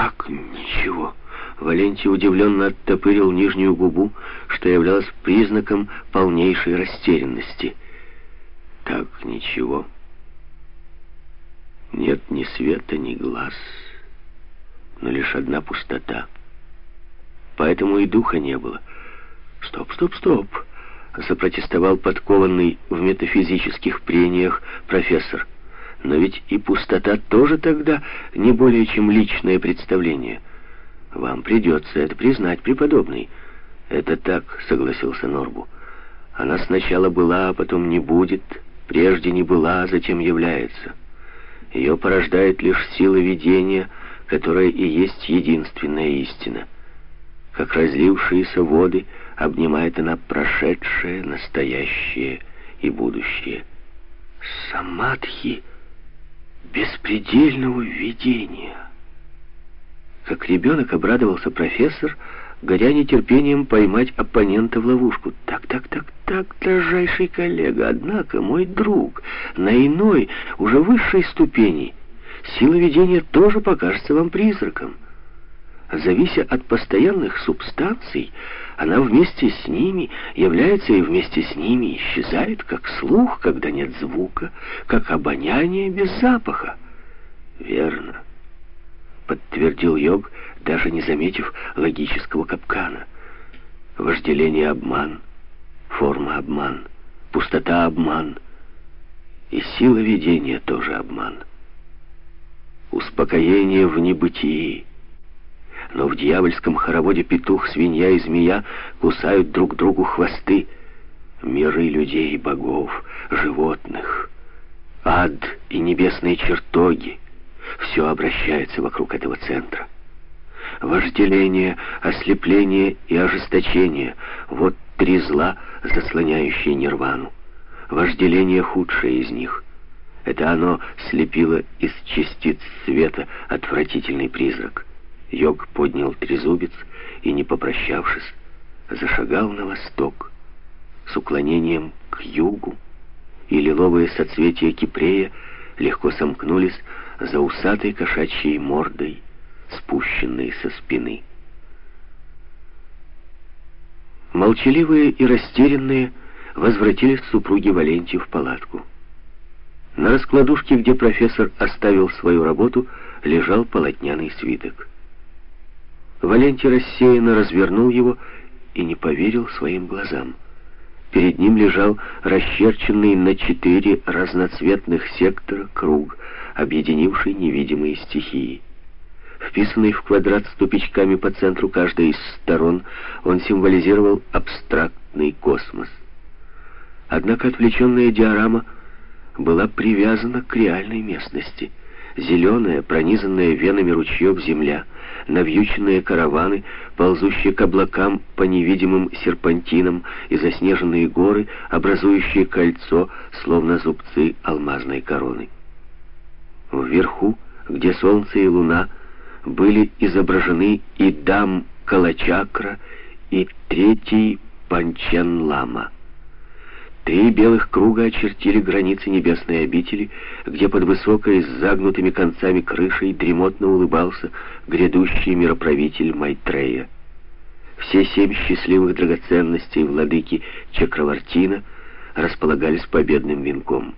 Как ничего? Валентий удивленно оттопырил нижнюю губу, что являлось признаком полнейшей растерянности. Так ничего. Нет ни света, ни глаз, но лишь одна пустота. Поэтому и духа не было. Стоп, стоп, стоп! Запротестовал подкованный в метафизических прениях профессор. Но ведь и пустота тоже тогда не более чем личное представление. Вам придется это признать, преподобный. Это так, согласился Норбу. Она сначала была, а потом не будет, прежде не была, а затем является. Ее порождает лишь сила видения, которая и есть единственная истина. Как разлившиеся воды, обнимает она прошедшее, настоящее и будущее. Самадхи беспредельного видения. Как ребенок обрадовался профессор, горя нетерпением поймать оппонента в ловушку. Так, дорожайший коллега, однако, мой друг, на иной, уже высшей ступени, сила видения тоже покажется вам призраком. Завися от постоянных субстанций, она вместе с ними является и вместе с ними исчезает, как слух, когда нет звука, как обоняние без запаха. Верно, подтвердил йог, даже не заметив логического капкана. Вожделение — обман, форма — обман, пустота — обман, и сила видения тоже обман. Успокоение в небытии. Но в дьявольском хороводе петух, свинья и змея кусают друг другу хвосты. Миры людей и богов, животных, ад и небесные чертоги — все обращается вокруг этого центра. Вожделение, ослепление и ожесточение — вот три зла, заслоняющие нирвану. Вожделение — худшее из них. Это оно слепило из частиц света отвратительный призрак. Йог поднял трезубец и, не попрощавшись, зашагал на восток с уклонением к югу, и лиловые соцветия кипрея легко сомкнулись за усатой кошачьей мордой, спущенной со спины. Молчаливые и растерянные возвратились супруги Валентий в палатку. На раскладушке, где профессор оставил свою работу, лежал полотняный свиток. Валентий рассеянно развернул его и не поверил своим глазам. Перед ним лежал расчерченный на 4 разноцветных сектора круг, объединивший невидимые стихии. Вписанный в квадрат с тупичками по центру каждой из сторон, он символизировал абстрактный космос. Однако отвлеченная диорама была привязана к реальной местности. Зеленая, пронизанная венами ручьев земля, навьюченные караваны, ползущие к облакам по невидимым серпантинам, и заснеженные горы, образующие кольцо, словно зубцы алмазной короны. Вверху, где солнце и луна, были изображены и Дам Калачакра, и третий Панчен-лама. 3 белых круга очертили границы небесной обители, где под высокой с загнутыми концами крышей дремотно улыбался грядущий мироправитель Майтрея. Все 7 счастливых драгоценностей владыки Чакравартина располагались победным венком.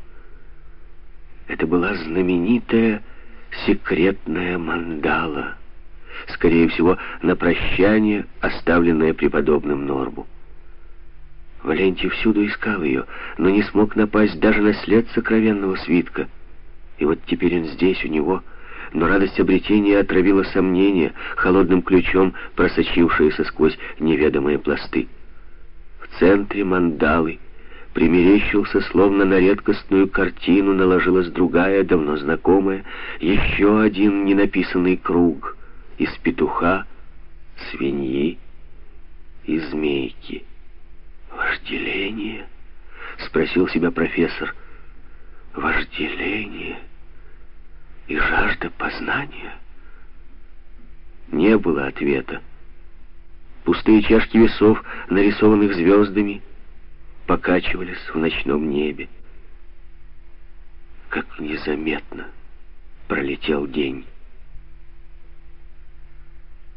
Это была знаменитая секретная мандала, скорее всего, на прощание, оставленная преподобным Норбу. Валентий всюду искал ее, но не смог напасть даже на след сокровенного свитка. И вот теперь он здесь, у него, но радость обретения отравила сомнения, холодным ключом просочившиеся сквозь неведомые пласты. В центре мандалы примерещился, словно на редкостную картину наложилась другая, давно знакомая, еще один ненаписанный круг из петуха, свиньи и змейки. «Вожделение?» — спросил себя профессор. «Вожделение и жажда познания?» Не было ответа. Пустые чашки весов, нарисованных звездами, покачивались в ночном небе. Как незаметно пролетел день.